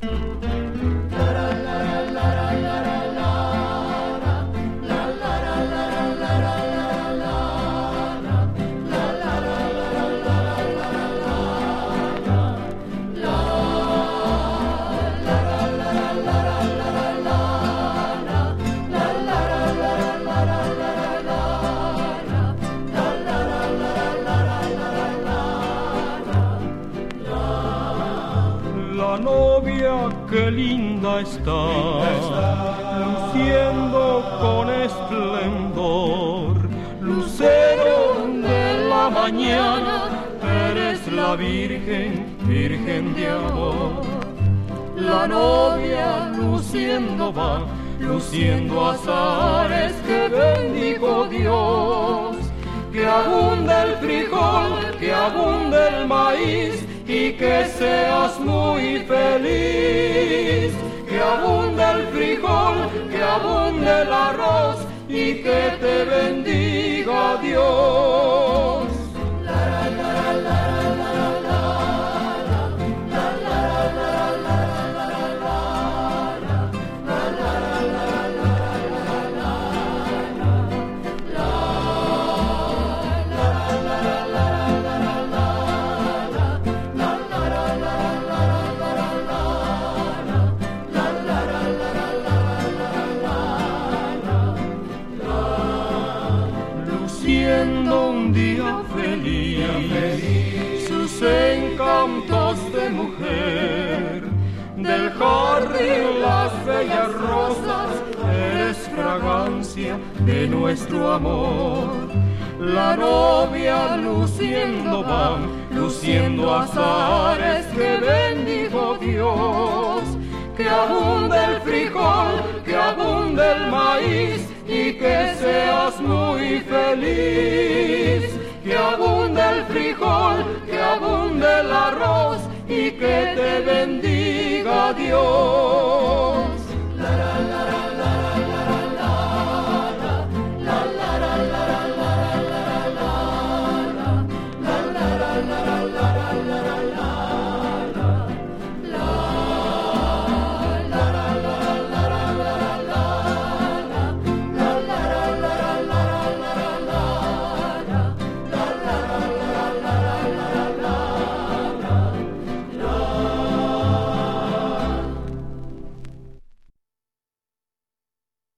La novia que linda está, luciendo con esplendor, lucero de la mañana, eres la Virgen, Virgen de amor. La novia luciendo va, luciendo azares que bendijo Dios, que abunde el frijol, que abunde el maíz, y que seas muy feliz, que abunde el frijol, que abunde el arroz y que te bendiga Dios. Luciendo un día feliz, sus encantos de mujer, del jardín las bellas rosas, eres fragancia de nuestro amor. La novia luciendo va, luciendo azares que bendijo Dios, que abunde el frijol, que abunde el maíz, y que seas muy feliz, que abunde el frijol, que abunde el arroz y que te bendiga Dios.